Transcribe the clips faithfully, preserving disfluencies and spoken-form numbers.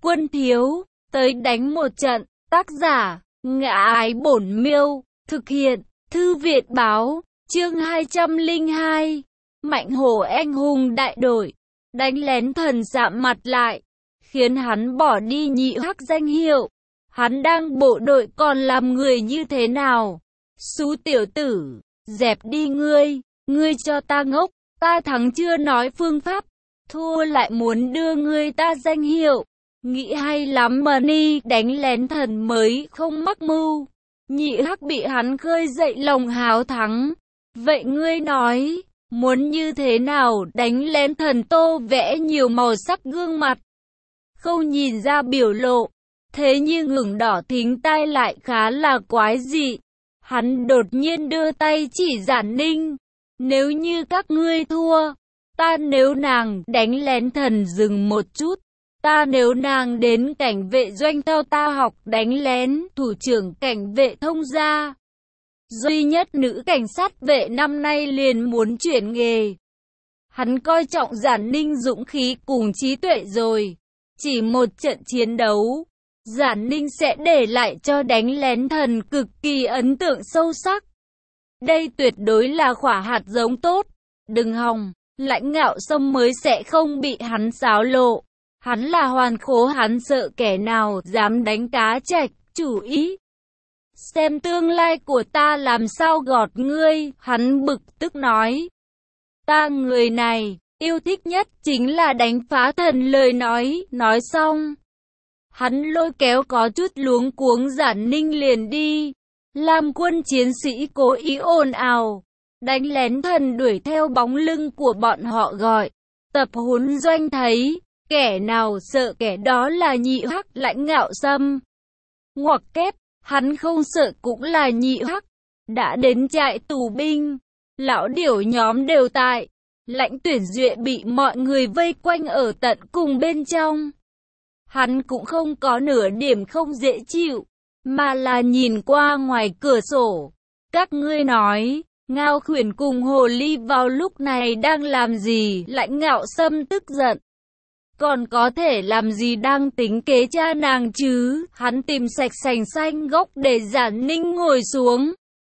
Quân thiếu, tới đánh một trận. Tác giả, Ngã Ái Bổn Miêu. Thực hiện, Thư Việt Báo. Chương hai trăm lẻ hai. Mạnh hổ anh hùng đại đội. Đánh lén thần sạm mặt lại, khiến hắn bỏ đi nhị hắc danh hiệu. Hắn đang bộ đội còn làm người như thế nào? Xú tiểu tử, dẹp đi ngươi, ngươi cho ta ngốc, ta thắng chưa nói phương pháp, thua lại muốn đưa ngươi ta danh hiệu. Nghĩ hay lắm mà ni, đánh lén thần mới không mắc mưu. Nhị hắc bị hắn khơi dậy lòng háo thắng. Vậy ngươi nói, muốn như thế nào đánh lén thần? Tô vẽ nhiều màu sắc gương mặt, không nhìn ra biểu lộ, thế nhưng ửng đỏ thính tai lại khá là quái dị. Hắn đột nhiên đưa tay chỉ Giản Ninh. Nếu như các ngươi thua, ta nếu nàng đánh lén thần. Dừng một chút, ta nếu nàng đến cảnh vệ doanh theo ta học đánh lén. Thủ trưởng cảnh vệ thông gia, duy nhất nữ cảnh sát vệ năm nay liền muốn chuyển nghề. Hắn coi trọng Giản Ninh dũng khí cùng trí tuệ rồi. Chỉ một trận chiến đấu, Giản Ninh sẽ để lại cho đánh lén thần cực kỳ ấn tượng sâu sắc. Đây tuyệt đối là quả hạt giống tốt. Đừng hòng, Lãnh Ngạo Sâm mới sẽ không bị hắn xáo lộ. Hắn là hoàn khố, hắn sợ kẻ nào dám đánh cá trạch chủ ý. Xem tương lai của ta làm sao gọt ngươi, hắn bực tức nói. Ta người này, yêu thích nhất chính là đánh phá thần. Lời nói, nói xong, hắn lôi kéo có chút luống cuống Giản Ninh liền đi. Lam quân chiến sĩ cố ý ồn ào, đánh lén thần đuổi theo bóng lưng của bọn họ gọi. Tập huấn doanh thấy, kẻ nào sợ kẻ đó là nhị hắc Lãnh Ngạo Sâm. Ngoặc kép, hắn không sợ cũng là nhị hắc. Đã đến trại tù binh, lão điểu nhóm đều tại. Lãnh Tuyển Duệ bị mọi người vây quanh ở tận cùng bên trong. Hắn cũng không có nửa điểm không dễ chịu, mà là nhìn qua ngoài cửa sổ. Các ngươi nói, Ngao Khuyển cùng Hồ Ly vào lúc này đang làm gì? Lãnh Ngạo Sâm tức giận. Còn có thể làm gì, đang tính kế cha nàng chứ? Hắn tìm sạch sành xanh góc để Giản Ninh ngồi xuống,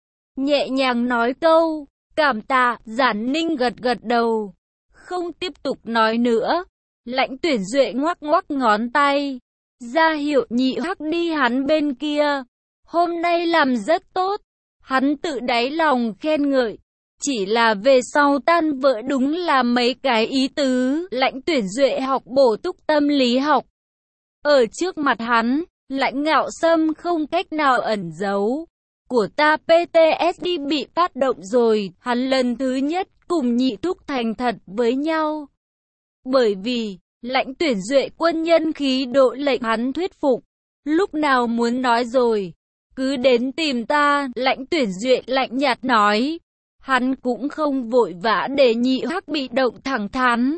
nhẹ nhàng nói câu cảm tạ. Giản Ninh gật gật đầu, không tiếp tục nói nữa. Lãnh Tuyển Duệ ngoắc ngoắc ngón tay, ra hiệu nhị hắc đi hắn bên kia. Hôm nay làm rất tốt, hắn tự đáy lòng khen ngợi. Chỉ là về sau tan vỡ đúng là mấy cái ý tứ. Lãnh Tuyển Duệ học bổ túc tâm lý học. Ở trước mặt hắn, Lãnh Ngạo Sâm không cách nào ẩn giấu. Của ta pê tê ét đê bị phát động rồi. Hắn lần thứ nhất cùng nhị thúc thành thật với nhau. Bởi vì, Lãnh Tuyển Duệ quân nhân khí độ lệnh hắn thuyết phục. Lúc nào muốn nói rồi, cứ đến tìm ta. Lãnh Tuyển Duệ lạnh nhạt nói. Hắn cũng không vội vã để nhị hắc bị động, thẳng thắn.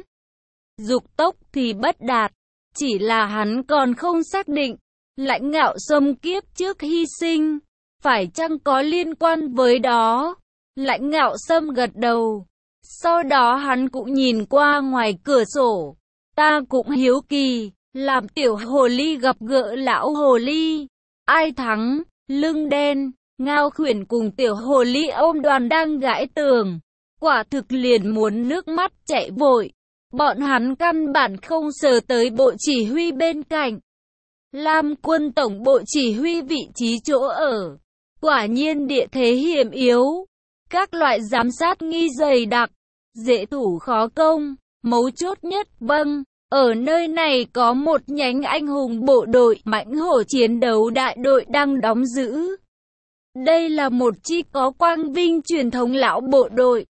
Dục tốc thì bất đạt. Chỉ là hắn còn không xác định, Lãnh Ngạo Sâm kiếp trước hy sinh, phải chăng có liên quan với đó. Lãnh Ngạo Sâm gật đầu. Sau đó hắn cũng nhìn qua ngoài cửa sổ. Ta cũng hiếu kỳ, làm tiểu hồ ly gặp gỡ lão hồ ly, ai thắng? Lưng đen, Ngao Khuyển cùng tiểu hồ ly ôm đoàn đang gãi tường, quả thực liền muốn nước mắt chảy vội. Bọn hắn căn bản không sờ tới bộ chỉ huy bên cạnh. Lam quân tổng bộ chỉ huy vị trí chỗ ở, quả nhiên địa thế hiểm yếu, các loại giám sát nghi dày đặc, dễ thủ khó công. Mấu chốt nhất, vâng, ở nơi này có một nhánh anh hùng bộ đội mãnh hổ chiến đấu đại đội đang đóng giữ. Đây là một chi có quang vinh truyền thống lão bộ đội.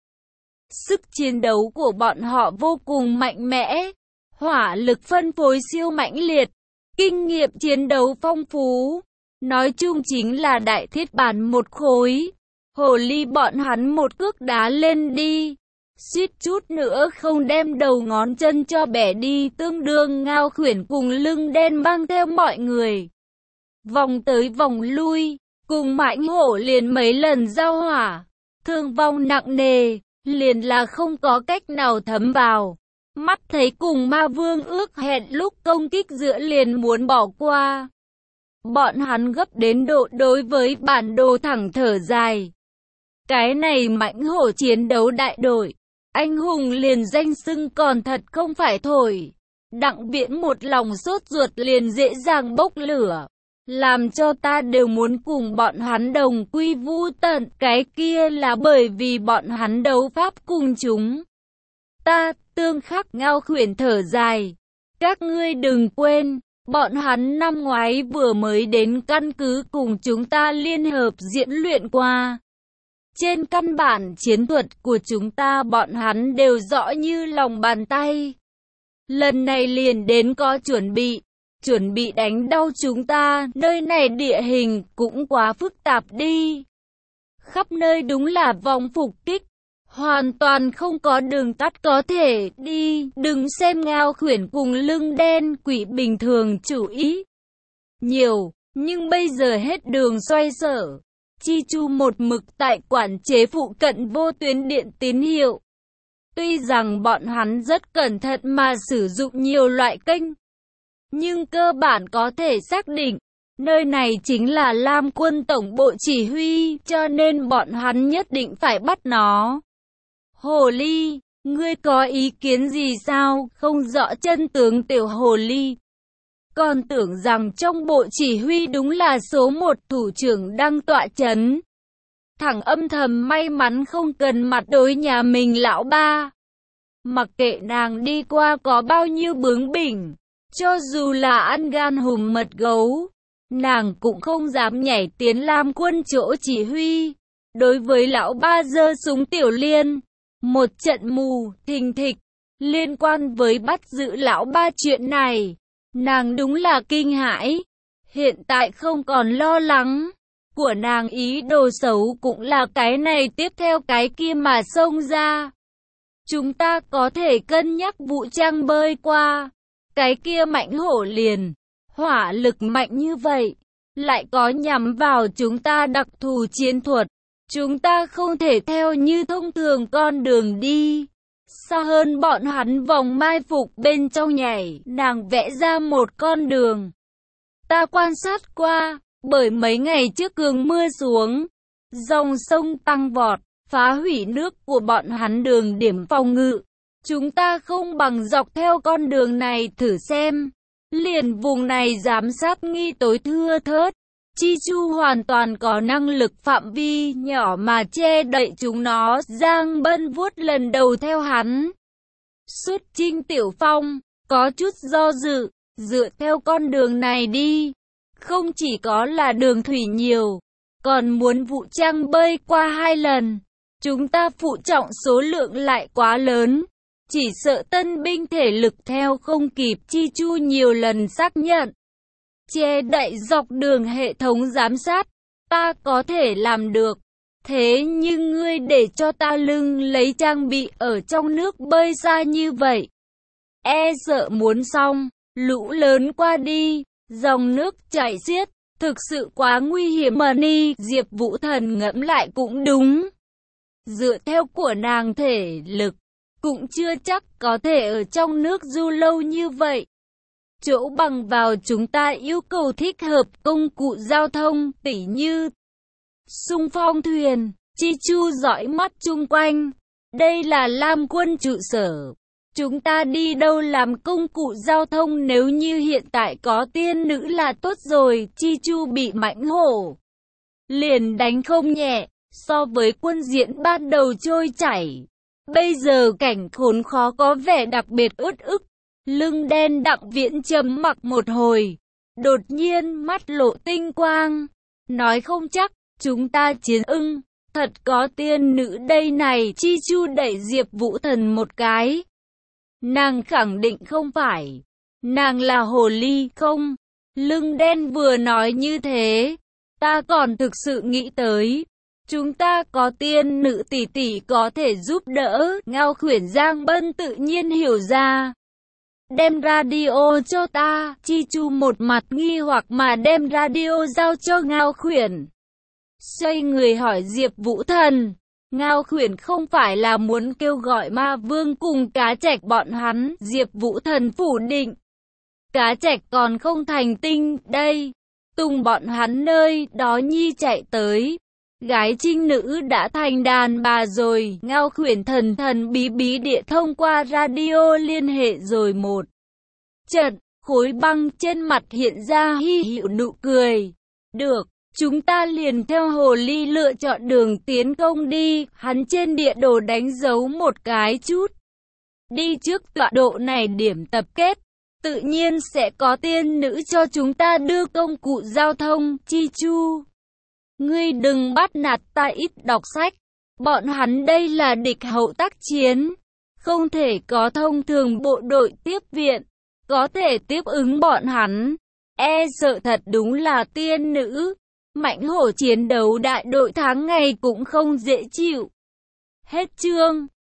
Sức chiến đấu của bọn họ vô cùng mạnh mẽ, hỏa lực phân phối siêu mãnh liệt, kinh nghiệm chiến đấu phong phú. Nói chung chính là đại thiết bản một khối. Hồ ly bọn hắn một cước đá lên đi, suýt chút nữa không đem đầu ngón chân cho bẻ đi. Tương đương Ngao Khuyển cùng Lưng đen mang theo mọi người, vòng tới vòng lui, cùng mãnh hổ liền mấy lần giao hỏa, thương vong nặng nề, liền là không có cách nào thấm vào. mắt thấy cùng ma vương ước hẹn lúc công kích giữa liền muốn bỏ qua. Bọn hắn gấp đến độ đối với bản đồ thẳng thở dài. Cái này mãnh hổ chiến đấu đại đội, anh hùng liền danh xưng còn thật không phải thổi. Đặng Viễn một lòng sốt ruột liền dễ dàng bốc lửa, làm cho ta đều muốn cùng bọn hắn đồng quy vu tận. Cái kia là bởi vì bọn hắn đấu pháp cùng chúng ta tương khắc. Ngao Khuyển thở dài, các ngươi đừng quên, bọn hắn năm ngoái vừa mới đến căn cứ cùng chúng ta liên hợp diễn luyện qua. Trên căn bản chiến thuật của chúng ta bọn hắn đều rõ như lòng bàn tay. Lần này liền đến có chuẩn bị, chuẩn bị đánh đau chúng ta. Nơi này địa hình cũng quá phức tạp đi. Khắp nơi đúng là vòng phục kích, hoàn toàn không có đường tắt có thể đi. Đừng xem Ngao Khuyển cùng Lưng Đen Quỷ bình thường chủ ý nhiều, nhưng bây giờ hết đường xoay sở. Chi Chu một mực tại quản chế phụ cận vô tuyến điện tín hiệu. Tuy rằng bọn hắn rất cẩn thận mà sử dụng nhiều loại kênh, nhưng cơ bản có thể xác định, nơi này chính là Lam quân tổng bộ chỉ huy, cho nên bọn hắn nhất định phải bắt nó. Hồ ly, ngươi có ý kiến gì sao? Không rõ chân tướng tiểu hồ ly. Còn tưởng rằng trong bộ chỉ huy đúng là số một thủ trưởng đang tọa chấn. Thẳng âm thầm may mắn không cần mặt đối nhà mình lão ba. Mặc kệ nàng đi qua có bao nhiêu bướng bỉnh, cho dù là ăn gan hùm mật gấu, nàng cũng không dám nhảy tiến Lam quân chỗ chỉ huy. Đối với lão ba giơ súng tiểu liên, một trận mù, thình thịch, liên quan với bắt giữ lão ba chuyện này, nàng đúng là kinh hãi. Hiện tại không còn lo lắng, của nàng ý đồ xấu cũng là cái này tiếp theo cái kia mà xông ra. Chúng ta có thể cân nhắc vũ trang bơi qua. Cái kia mãnh hổ liền, hỏa lực mạnh như vậy, lại có nhắm vào chúng ta đặc thù chiến thuật. Chúng ta không thể theo như thông thường con đường đi. Xa hơn bọn hắn vòng mai phục bên trong nhảy, nàng vẽ ra một con đường. Ta quan sát qua, bởi mấy ngày trước cường mưa xuống, dòng sông tăng vọt, phá hủy nước của bọn hắn đường điểm phòng ngự. Chúng ta không bằng dọc theo con đường này thử xem. Liền vùng này giám sát nghi tối thưa thớt. Chi Chu hoàn toàn có năng lực phạm vi nhỏ mà che đậy chúng nó. Giang Bân vuốt lần đầu theo hắn. Xuất Trinh Tiểu Phong có chút do dự, dựa theo con đường này đi. Không chỉ có là đường thủy nhiều, còn muốn vũ trang bơi qua hai lần. Chúng ta phụ trọng số lượng lại quá lớn, chỉ sợ tân binh thể lực theo không kịp. Chi Chu nhiều lần xác nhận. Che đậy dọc đường hệ thống giám sát, ta có thể làm được. Thế nhưng ngươi để cho ta lưng lấy trang bị ở trong nước bơi xa như vậy, e sợ muốn xong. Lũ lớn qua đi, dòng nước chảy xiết, thực sự quá nguy hiểm mà ni. Diệp Vũ Thần ngẫm lại cũng đúng. Dựa theo của nàng thể lực, cũng chưa chắc có thể ở trong nước du lâu như vậy. Chỗ bằng vào chúng ta yêu cầu thích hợp công cụ giao thông, tỉ như xung phong thuyền. Chi Chu dõi mắt chung quanh. Đây là Lam quân trụ sở. Chúng ta đi đâu làm công cụ giao thông? Nếu như hiện tại có tiên nữ là tốt rồi. Chi Chu bị mãnh hổ liền đánh không nhẹ. So với quân diễn ban đầu trôi chảy, bây giờ cảnh khốn khó có vẻ đặc biệt uất ức. Lưng Đen Đặng Viễn trầm mặc một hồi, đột nhiên mắt lộ tinh quang, nói không chắc, chúng ta chiến ưng, thật có tiên nữ đây này. Chi Chu đẩy Diệp Vũ Thần một cái. Nàng khẳng định không phải, nàng là hồ ly không? Lưng Đen vừa nói như thế, ta còn thực sự nghĩ tới, chúng ta có tiên nữ tỷ tỷ có thể giúp đỡ. Ngao Khuyển Giang Bân tự nhiên hiểu ra. Đem radio cho ta. Chi Chu một mặt nghi hoặc mà đem radio giao cho Ngao Khuyển. Xoay người hỏi Diệp Vũ Thần, Ngao Khuyển không phải là muốn kêu gọi ma vương cùng Cá Trạch bọn hắn, Diệp Vũ Thần phủ định. Cá Trạch còn không thành tinh, đây. Tùng bọn hắn nơi đó nhi chạy tới. Gái trinh nữ đã thành đàn bà rồi, Ngao Khuyển thần thần bí bí địa thông qua radio liên hệ rồi một trận, khối băng trên mặt hiện ra hi hữu nụ cười. Được, chúng ta liền theo hồ ly lựa chọn đường tiến công đi, hắn trên địa đồ đánh dấu một cái chút. Đi trước tọa độ này điểm tập kết, tự nhiên sẽ có tiên nữ cho chúng ta đưa công cụ giao thông, Chi Chu. Ngươi đừng bắt nạt ta ít đọc sách, bọn hắn đây là địch hậu tác chiến, không thể có thông thường bộ đội tiếp viện, có thể tiếp ứng bọn hắn, e sợ thật đúng là tiên nữ. Mãnh hổ chiến đấu đại đội tháng ngày cũng không dễ chịu. Hết chương.